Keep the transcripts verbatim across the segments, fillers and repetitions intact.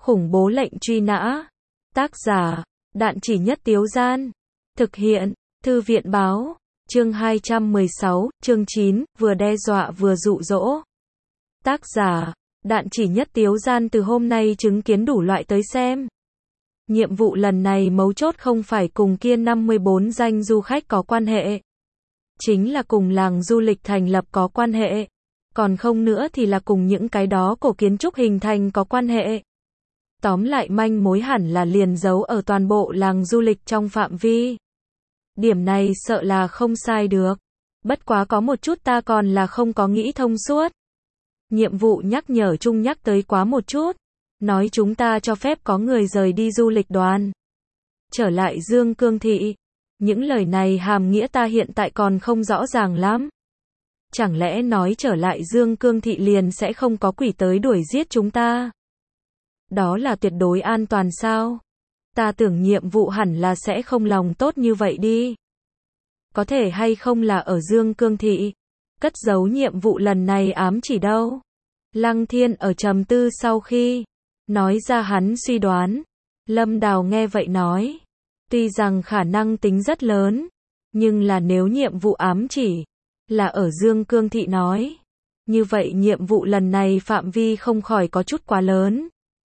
Khủng bố lệnh truy nã. Tác giả, Đạn Chỉ Nhất Tiếu Gian. Thực hiện, Thư viện Báo. Chương hai trăm mười sáu, chương chín, vừa đe dọa vừa dụ dỗ. Tác giả, Đạn Chỉ Nhất Tiếu Gian. Từ hôm nay chứng kiến đủ loại tới xem. Nhiệm vụ lần này mấu chốt không phải cùng kia năm mươi bốn danh du khách có quan hệ. Chính là cùng làng du lịch thành lập có quan hệ. Còn không nữa thì là cùng những cái đó cổ kiến trúc hình thành có quan hệ. Tóm lại manh mối hẳn là liền giấu ở toàn bộ làng du lịch trong phạm vi. Điểm này sợ là không sai được. Bất quá có một chút ta còn là không có nghĩ thông suốt. Nhiệm vụ nhắc nhở chung nhắc tới quá một chút. Nói chúng ta cho phép có người rời đi du lịch đoàn. Trở lại Dương Cương Thị. Những lời này hàm nghĩa ta hiện tại còn không rõ ràng lắm. Chẳng lẽ nói trở lại Dương Cương Thị liền sẽ không có quỷ tới đuổi giết chúng ta? Đó là tuyệt đối an toàn sao? Ta tưởng nhiệm vụ hẳn là sẽ không lòng tốt như vậy đi. Có thể hay không là ở Dương Cương Thị? Cất giấu nhiệm vụ lần này ám chỉ đâu? Lăng Thiên ở trầm tư sau khi nói ra hắn suy đoán. Lâm Đào nghe vậy nói. Tuy rằng khả năng tính rất lớn. Nhưng là nếu nhiệm vụ ám chỉ là ở Dương Cương Thị nói. Như vậy nhiệm vụ lần này phạm vi không khỏi có chút quá lớn.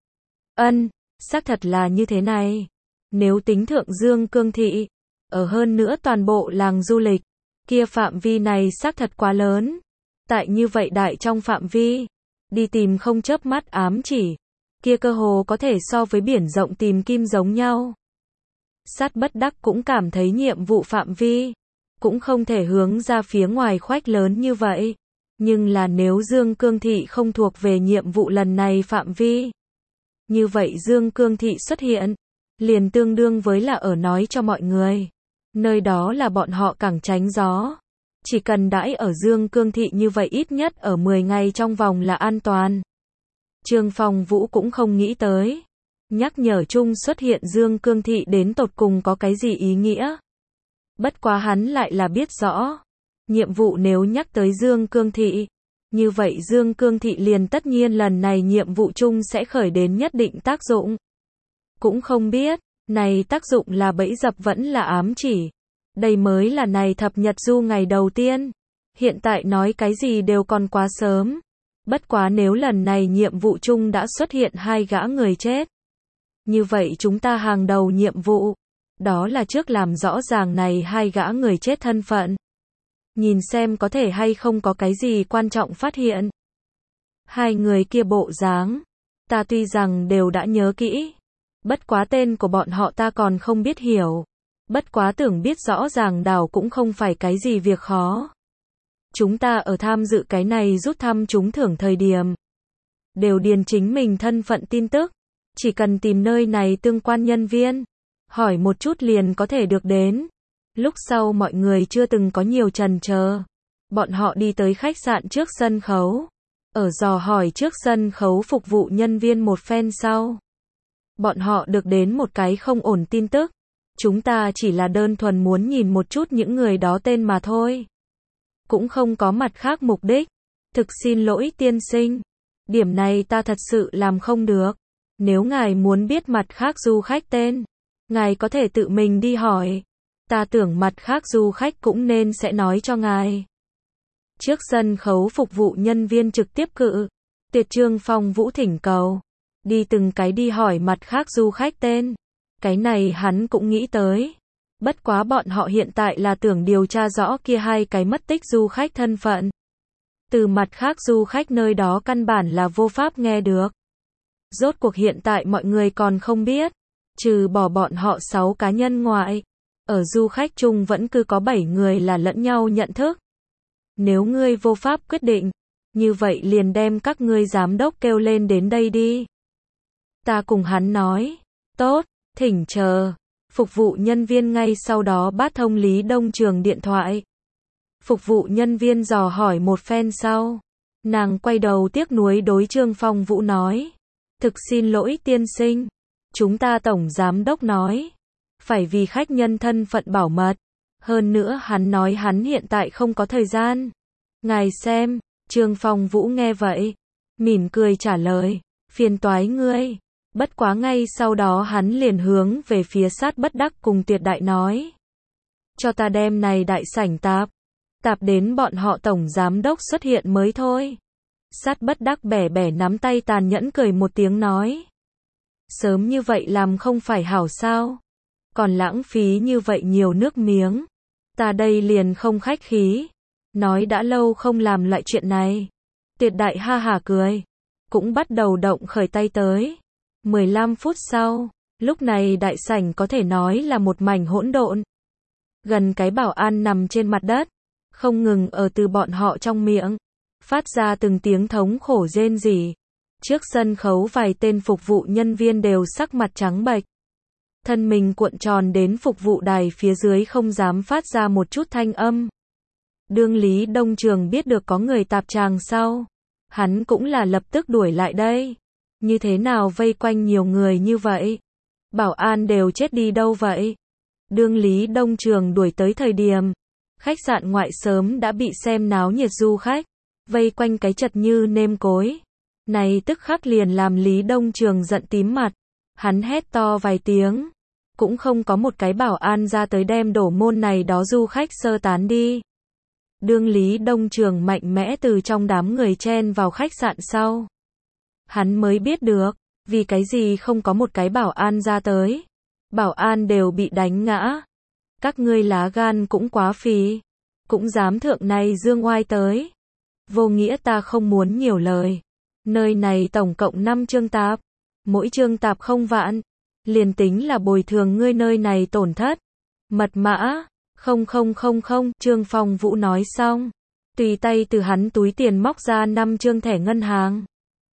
Ân, xác thật là như thế này. Nếu tính thượng Dương Cương Thị, ở hơn nữa toàn bộ làng du lịch, kia phạm vi này xác thật quá lớn. Tại như vậy đại trong phạm vi, đi tìm không chớp mắt ám chỉ, kia cơ hồ có thể so với biển rộng tìm kim giống nhau. Sát bất đắc cũng cảm thấy nhiệm vụ phạm vi, cũng không thể hướng ra phía ngoài khoách lớn như vậy. Nhưng là nếu Dương Cương Thị không thuộc về nhiệm vụ lần này phạm vi, như vậy Dương Cương Thị xuất hiện, liền tương đương với là ở nói cho mọi người. Nơi đó là bọn họ càng tránh gió. Chỉ cần đãi ở Dương Cương Thị như vậy ít nhất ở mười ngày trong vòng là an toàn. Trương Phong Vũ cũng không nghĩ tới. Nhắc nhở chung xuất hiện Dương Cương Thị đến tột cùng có cái gì ý nghĩa. Bất quá hắn lại là biết rõ. Nhiệm vụ nếu nhắc tới Dương Cương Thị, như vậy Dương Cương Thị liền tất nhiên lần này nhiệm vụ chung sẽ khởi đến nhất định tác dụng. Cũng không biết, này tác dụng là bẫy dập vẫn là ám chỉ. Đây mới là này thập nhật du ngày đầu tiên. Hiện tại nói cái gì đều còn quá sớm. Bất quá nếu lần này nhiệm vụ chung đã xuất hiện hai gã người chết. Như vậy chúng ta hàng đầu nhiệm vụ. Đó là trước làm rõ ràng này hai gã người chết thân phận. Nhìn xem có thể hay không có cái gì quan trọng phát hiện. Hai người kia bộ dáng, ta tuy rằng đều đã nhớ kỹ. Bất quá tên của bọn họ ta còn không biết hiểu. Bất quá tưởng biết rõ ràng đảo cũng không phải cái gì việc khó. Chúng ta ở tham dự cái này rút thăm trúng thưởng thời điểm. Đều điền chính mình thân phận tin tức. Chỉ cần tìm nơi này tương quan nhân viên. Hỏi một chút liền có thể được đến. Lúc sau mọi người chưa từng có nhiều chần chờ. Bọn họ đi tới khách sạn trước sân khấu. Ở dò hỏi trước sân khấu phục vụ nhân viên một phen sau. Bọn họ được đến một cái không ổn tin tức. Chúng ta chỉ là đơn thuần muốn nhìn một chút những người đó tên mà thôi. Cũng không có mặt khác mục đích. Thực xin lỗi tiên sinh. Điểm này ta thật sự làm không được. Nếu ngài muốn biết mặt khác du khách tên, ngài có thể tự mình đi hỏi. Ta tưởng mặt khác du khách cũng nên sẽ nói cho ngài. Trước sân khấu phục vụ nhân viên trực tiếp cự. Tuyệt Trương Phong Vũ thỉnh cầu. Đi từng cái đi hỏi mặt khác du khách tên. Cái này hắn cũng nghĩ tới. Bất quá bọn họ hiện tại là tưởng điều tra rõ kia hai cái mất tích du khách thân phận. Từ mặt khác du khách nơi đó căn bản là vô pháp nghe được. Rốt cuộc hiện tại mọi người còn không biết. Trừ bỏ bọn họ sáu cá nhân ngoại. Ở du khách chung vẫn cứ có bảy người là lẫn nhau nhận thức. Nếu ngươi vô pháp quyết định, như vậy liền đem các ngươi giám đốc kêu lên đến đây đi. Ta cùng hắn nói, tốt, thỉnh chờ. Phục vụ nhân viên ngay sau đó bắt thông Lý Đông Trường điện thoại. Phục vụ nhân viên dò hỏi một phen sau. Nàng quay đầu tiếc nuối đối Trương Phong Vũ nói. Thực xin lỗi tiên sinh. Chúng ta tổng giám đốc nói. Phải vì khách nhân thân phận bảo mật. Hơn nữa hắn nói hắn hiện tại không có thời gian. Ngài xem, Trương Phong Vũ nghe vậy. Mỉm cười trả lời. Phiền toái ngươi. Bất quá ngay sau đó hắn liền hướng về phía Sát Bất Đắc cùng Tuyệt Đại nói. Cho ta đem này đại sảnh tạp. Tạp đến bọn họ tổng giám đốc xuất hiện mới thôi. Sát Bất Đắc bẻ bẻ nắm tay tàn nhẫn cười một tiếng nói. Sớm như vậy làm không phải hảo sao? Còn lãng phí như vậy nhiều nước miếng. Ta đây liền không khách khí. Nói đã lâu không làm lại chuyện này. Tuyệt Đại ha hả cười. Cũng bắt đầu động khởi tay tới. mười lăm phút sau, lúc này đại sảnh có thể nói là một mảnh hỗn độn. Gần cái bảo an nằm trên mặt đất, không ngừng ở từ bọn họ trong miệng, phát ra từng tiếng thống khổ rên rỉ. Trước sân khấu vài tên phục vụ nhân viên đều sắc mặt trắng bệch. Thân mình cuộn tròn đến phục vụ đài phía dưới không dám phát ra một chút thanh âm. Đương Lý Đông Trường biết được có người tạp tràng sau, hắn cũng là lập tức đuổi lại đây. Như thế nào vây quanh nhiều người như vậy? Bảo an đều chết đi đâu vậy? Đương Lý Đông Trường đuổi tới thời điểm, khách sạn ngoại sớm đã bị xem náo nhiệt du khách, vây quanh cái chật như nêm cối. Này tức khắc liền làm Lý Đông Trường giận tím mặt, hắn hét to vài tiếng, cũng không có một cái bảo an ra tới đem đổ môn này đó du khách sơ tán đi. Đương Lý Đông Trường mạnh mẽ từ trong đám người chen vào khách sạn sau. Hắn mới biết được, vì cái gì không có một cái bảo an ra tới. Bảo an đều bị đánh ngã. Các ngươi lá gan cũng quá phì. Cũng dám thượng này dương oai tới. Vô nghĩa ta không muốn nhiều lời. Nơi này tổng cộng năm chương tạp. Mỗi chương tạp không vạn. Liền tính là bồi thường ngươi nơi này tổn thất. Mật mã. Không không không không. Trương Phong Vũ nói xong. Tùy tay từ hắn túi tiền móc ra năm chương thẻ ngân hàng.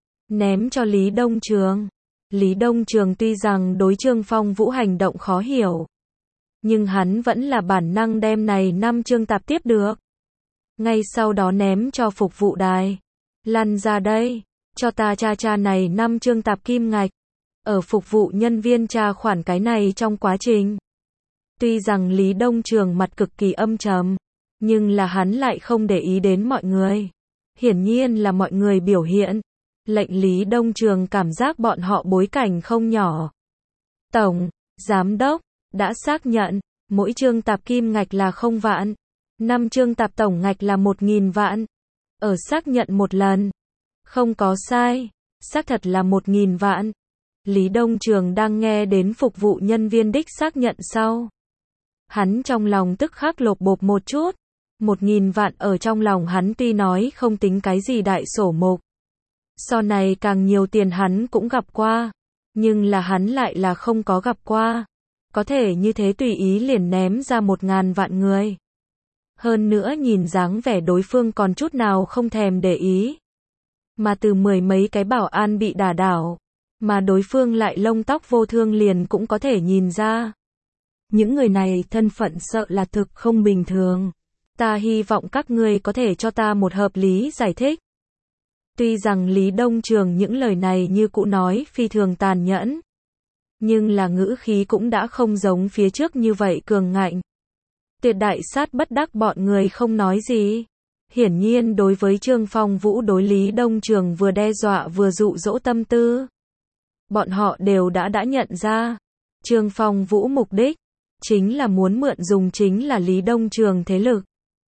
Ném cho Lý Đông Trường. Lý Đông Trường tuy rằng đối Trương Phong Vũ hành động khó hiểu, nhưng hắn vẫn là bản năng đem này năm chương tạp tiếp được. Ngay sau đó ném cho phục vụ đài. Lăn ra đây, cho ta tra tra này năm chương tạp kim ngạch. Ở phục vụ nhân viên tra khoản cái này trong quá trình. Tuy rằng Lý Đông Trường mặt cực kỳ âm trầm, nhưng là hắn lại không để ý đến mọi người. Hiển nhiên là mọi người biểu hiện. Lệnh Lý Đông Trường cảm giác bọn họ bối cảnh không nhỏ. Tổng, Giám đốc, đã xác nhận, mỗi chương tạp kim ngạch là không vạn, năm chương tạp tổng ngạch là một nghìn vạn. Ở xác nhận một lần, không có sai, xác thật là một nghìn vạn. Lý Đông Trường đang nghe đến phục vụ nhân viên đích xác nhận sau. Hắn trong lòng tức khắc lột bột một chút, một nghìn vạn ở trong lòng hắn tuy nói không tính cái gì đại sổ mục. So này càng nhiều tiền hắn cũng gặp qua, nhưng là hắn lại là không có gặp qua. Có thể như thế tùy ý liền ném ra một ngàn vạn người. Hơn nữa nhìn dáng vẻ đối phương còn chút nào không thèm để ý. Mà từ mười mấy cái bảo an bị đả đảo, mà đối phương lại lông tóc vô thương liền cũng có thể nhìn ra. Những người này thân phận sợ là thực không bình thường. Ta hy vọng các ngươi có thể cho ta một hợp lý giải thích. Tuy rằng Lý Đông Trường những lời này như cũ nói phi thường tàn nhẫn, nhưng là ngữ khí cũng đã không giống phía trước như vậy cường ngạnh. Tuyệt Đại Sát Bất Đắc bọn người không nói gì. Hiển nhiên đối với Trương Phong Vũ đối Lý Đông Trường vừa đe dọa vừa dụ dỗ tâm tư. Bọn họ đều đã đã nhận ra. Trương Phong Vũ mục đích chính là muốn mượn dùng chính là Lý Đông Trường thế lực.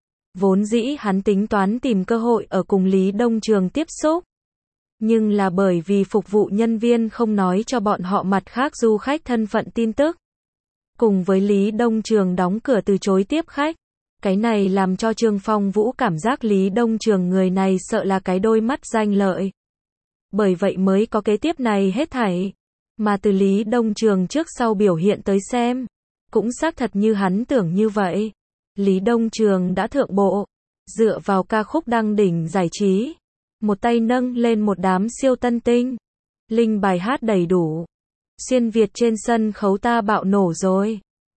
Vốn dĩ hắn tính toán tìm cơ hội ở cùng Lý Đông Trường tiếp xúc. Nhưng là bởi vì phục vụ nhân viên không nói cho bọn họ mặt khác du khách thân phận tin tức. Cùng với Lý Đông Trường đóng cửa từ chối tiếp khách. Cái này làm cho Trương Phong Vũ cảm giác Lý Đông Trường người này sợ là cái đôi mắt danh lợi. Bởi vậy mới có kế tiếp này hết thảy. Mà từ Lý Đông Trường trước sau biểu hiện tới xem, cũng xác thật như hắn tưởng như vậy. Lý Đông Trường đã thượng bộ, dựa vào ca khúc đăng đỉnh giải trí, một tay nâng lên một đám siêu tân tinh, linh bài hát đầy đủ. Xuyên Việt trên sân khấu ta bạo nổ rồi.